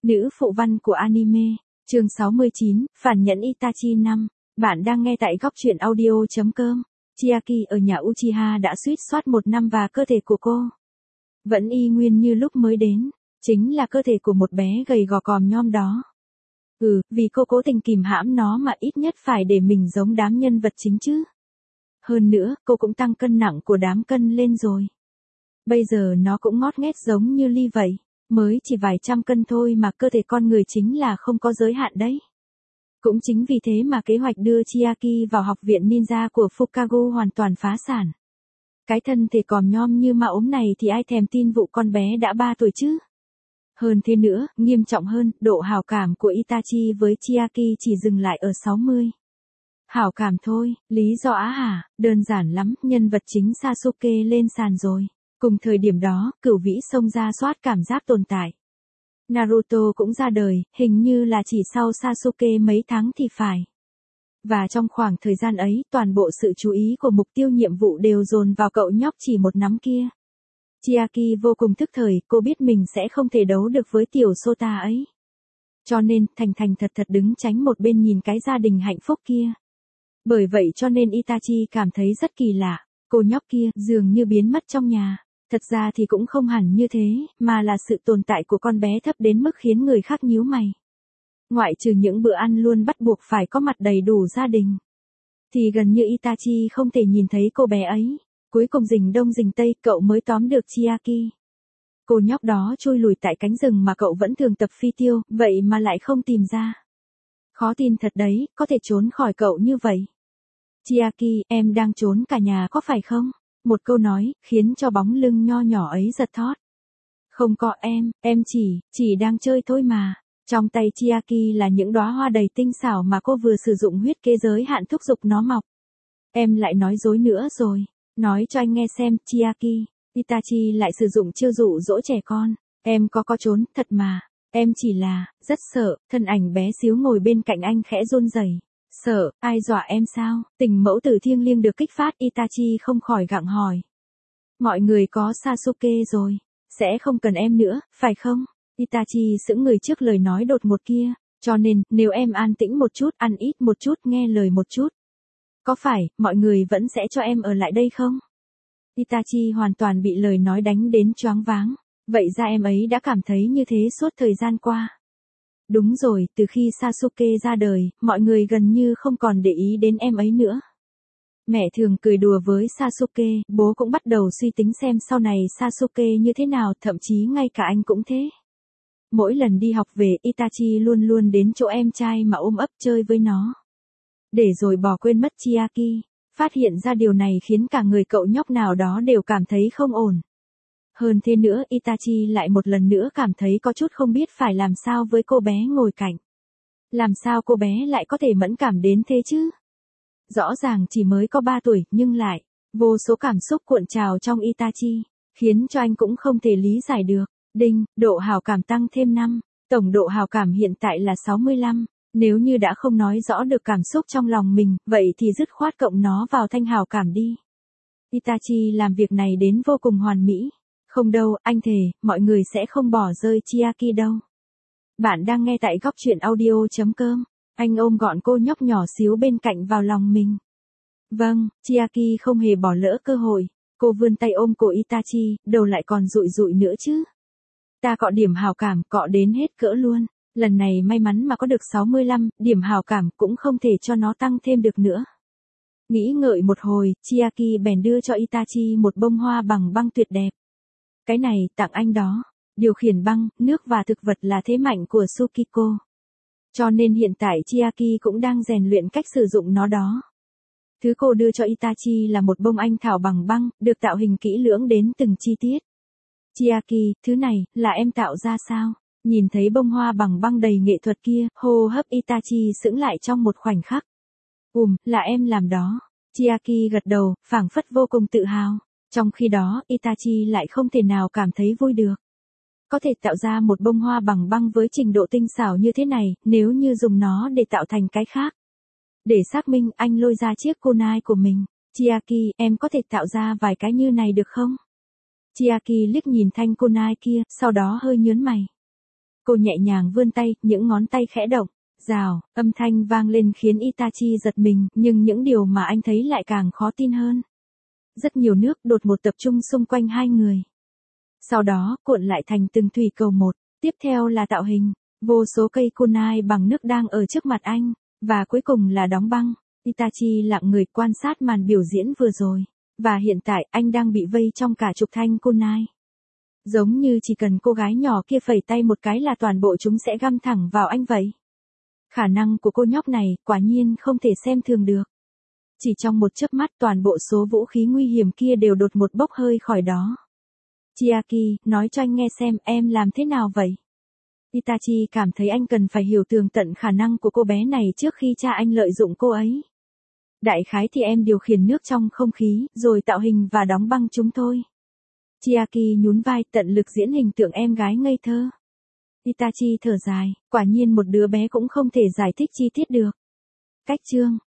Nữ phụ văn của anime, chương 69, phản nhẫn Itachi 5. Bạn đang nghe tại góc truyện audio.com. Chiaki ở nhà Uchiha đã suýt soát 1 năm và cơ thể của cô vẫn y nguyên như lúc mới đến, chính là cơ thể của một bé gầy gò còm nhom đó. Vì cô cố tình kìm hãm nó mà ít nhất phải để mình giống đám nhân vật chính chứ. Hơn nữa, cô cũng tăng cân nặng của đám cân lên rồi. Bây giờ nó cũng ngót nghét giống như Ly vậy, mới chỉ vài trăm cân thôi mà cơ thể con người chính là không có giới hạn đấy. Cũng chính vì thế mà kế hoạch đưa Chiaki vào học viện ninja của Fukagu hoàn toàn phá sản. Cái thân thể còm nhom như ma ốm này thì ai thèm tin vụ con bé đã 3 tuổi chứ. Hơn thế nữa, nghiêm trọng hơn, độ hảo cảm của Itachi với Chiaki chỉ dừng lại ở 60. Hảo cảm thôi, lý do á hả, đơn giản lắm, nhân vật chính Sasuke lên sàn rồi. Cùng thời điểm đó, Cửu Vĩ xông ra soát cảm giác tồn tại. Naruto cũng ra đời, hình như là chỉ sau Sasuke mấy tháng thì phải. Và trong khoảng thời gian ấy, toàn bộ sự chú ý của mục tiêu nhiệm vụ đều dồn vào cậu nhóc chỉ một nắm kia. Chiaki vô cùng thức thời, cô biết mình sẽ không thể đấu được với tiểu Sota ấy. Cho nên, thành thật đứng tránh một bên nhìn cái gia đình hạnh phúc kia. Bởi vậy cho nên Itachi cảm thấy rất kỳ lạ, cô nhóc kia dường như biến mất trong nhà. Thật ra thì cũng không hẳn như thế, mà là sự tồn tại của con bé thấp đến mức khiến người khác nhíu mày. Ngoại trừ những bữa ăn luôn bắt buộc phải có mặt đầy đủ gia đình, thì gần như Itachi không thể nhìn thấy cô bé ấy. Cuối cùng rình đông rình tây cậu mới tóm được Chiaki. Cô nhóc đó chui lùi tại cánh rừng mà cậu vẫn thường tập phi tiêu, vậy mà lại không tìm ra. Khó tin thật đấy, có thể trốn khỏi cậu như vậy. Chiaki, em đang trốn cả nhà có phải không? Một câu nói, khiến cho bóng lưng nho nhỏ ấy giật thót. Không có em chỉ đang chơi thôi mà. Trong tay Chiaki là những đóa hoa đầy tinh xảo mà cô vừa sử dụng huyết kế giới hạn thúc giục nó mọc. Em lại nói dối nữa rồi. Nói cho anh nghe xem, Chiaki. Itachi lại sử dụng chiêu dụ dỗ trẻ con. Em có trốn, thật mà. Em chỉ là, rất sợ, thân ảnh bé xíu ngồi bên cạnh anh khẽ run rẩy. Sợ, ai dọa em sao? Tình mẫu tử thiêng liêng được kích phát, Itachi không khỏi gặng hỏi. Mọi người có Sasuke rồi, sẽ không cần em nữa, phải không? Itachi sững người trước lời nói đột ngột kia, cho nên, nếu em an tĩnh một chút, ăn ít một chút, nghe lời một chút. Có phải, mọi người vẫn sẽ cho em ở lại đây không? Itachi hoàn toàn bị lời nói đánh đến choáng váng. Vậy ra em ấy đã cảm thấy như thế suốt thời gian qua. Đúng rồi, từ khi Sasuke ra đời, mọi người gần như không còn để ý đến em ấy nữa. Mẹ thường cười đùa với Sasuke, bố cũng bắt đầu suy tính xem sau này Sasuke như thế nào, thậm chí ngay cả anh cũng thế. Mỗi lần đi học về, Itachi luôn luôn đến chỗ em trai mà ôm ấp chơi với nó. Để rồi bỏ quên mất Chiaki. Phát hiện ra điều này khiến cả người cậu nhóc nào đó đều cảm thấy không ổn. Hơn thế nữa, Itachi lại một lần nữa cảm thấy có chút không biết phải làm sao với cô bé ngồi cạnh. Làm sao cô bé lại có thể mẫn cảm đến thế chứ? Rõ ràng chỉ mới có 3 tuổi, nhưng lại, vô số cảm xúc cuộn trào trong Itachi, khiến cho anh cũng không thể lý giải được. Đinh, độ hảo cảm tăng thêm 5, tổng độ hảo cảm hiện tại là 65. Nếu như đã không nói rõ được cảm xúc trong lòng mình, vậy thì dứt khoát cộng nó vào thanh hảo cảm đi. Itachi làm việc này đến vô cùng hoàn mỹ. Không đâu, anh thề, mọi người sẽ không bỏ rơi Chiaki đâu. Bạn đang nghe tại góc truyện audio.com. Anh ôm gọn cô nhóc nhỏ xíu bên cạnh vào lòng mình. Vâng, Chiaki không hề bỏ lỡ cơ hội. Cô vươn tay ôm cổ Itachi, đầu lại còn dụi dụi nữa chứ. Ta cọ điểm hảo cảm, cọ đến hết cỡ luôn. Lần này may mắn mà có được 65, điểm hảo cảm cũng không thể cho nó tăng thêm được nữa. Nghĩ ngợi một hồi, Chiaki bèn đưa cho Itachi một bông hoa bằng băng tuyệt đẹp. Cái này, tặng anh đó. Điều khiển băng, nước và thực vật là thế mạnh của Tsukiko. Cho nên hiện tại Chiaki cũng đang rèn luyện cách sử dụng nó đó. Thứ cô đưa cho Itachi là một bông anh thảo bằng băng, được tạo hình kỹ lưỡng đến từng chi tiết. Chiaki, thứ này, là em tạo ra sao? Nhìn thấy bông hoa bằng băng đầy nghệ thuật kia, hô hấp Itachi sững lại trong một khoảnh khắc. Là em làm đó. Chiaki gật đầu, phảng phất vô cùng tự hào. Trong khi đó, Itachi lại không thể nào cảm thấy vui được. Có thể tạo ra một bông hoa bằng băng với trình độ tinh xảo như thế này, nếu như dùng nó để tạo thành cái khác. Để xác minh, anh lôi ra chiếc kunai của mình. Chiaki, em có thể tạo ra vài cái như này được không? Chiaki liếc nhìn thanh kunai kia, sau đó hơi nhớn mày. Cô nhẹ nhàng vươn tay, những ngón tay khẽ động. Rào, âm thanh vang lên khiến Itachi giật mình, nhưng những điều mà anh thấy lại càng khó tin hơn. Rất nhiều nước đột ngột tập trung xung quanh hai người. Sau đó, cuộn lại thành từng thủy cầu một. Tiếp theo là tạo hình. Vô số cây kunai bằng nước đang ở trước mặt anh. Và cuối cùng là đóng băng. Itachi lặng người quan sát màn biểu diễn vừa rồi. Và hiện tại anh đang bị vây trong cả chục thanh kunai. Giống như chỉ cần cô gái nhỏ kia phẩy tay một cái là toàn bộ chúng sẽ găm thẳng vào anh vậy. Khả năng của cô nhóc này quả nhiên không thể xem thường được. Chỉ trong một chớp mắt toàn bộ số vũ khí nguy hiểm kia đều đột ngột bốc hơi khỏi đó. Chiaki, nói cho anh nghe xem em làm thế nào vậy? Itachi cảm thấy anh cần phải hiểu tường tận khả năng của cô bé này trước khi cha anh lợi dụng cô ấy. Đại khái thì em điều khiển nước trong không khí, rồi tạo hình và đóng băng chúng thôi. Chiaki nhún vai, tận lực diễn hình tượng em gái ngây thơ. Itachi thở dài, quả nhiên một đứa bé cũng không thể giải thích chi tiết được. Cách chương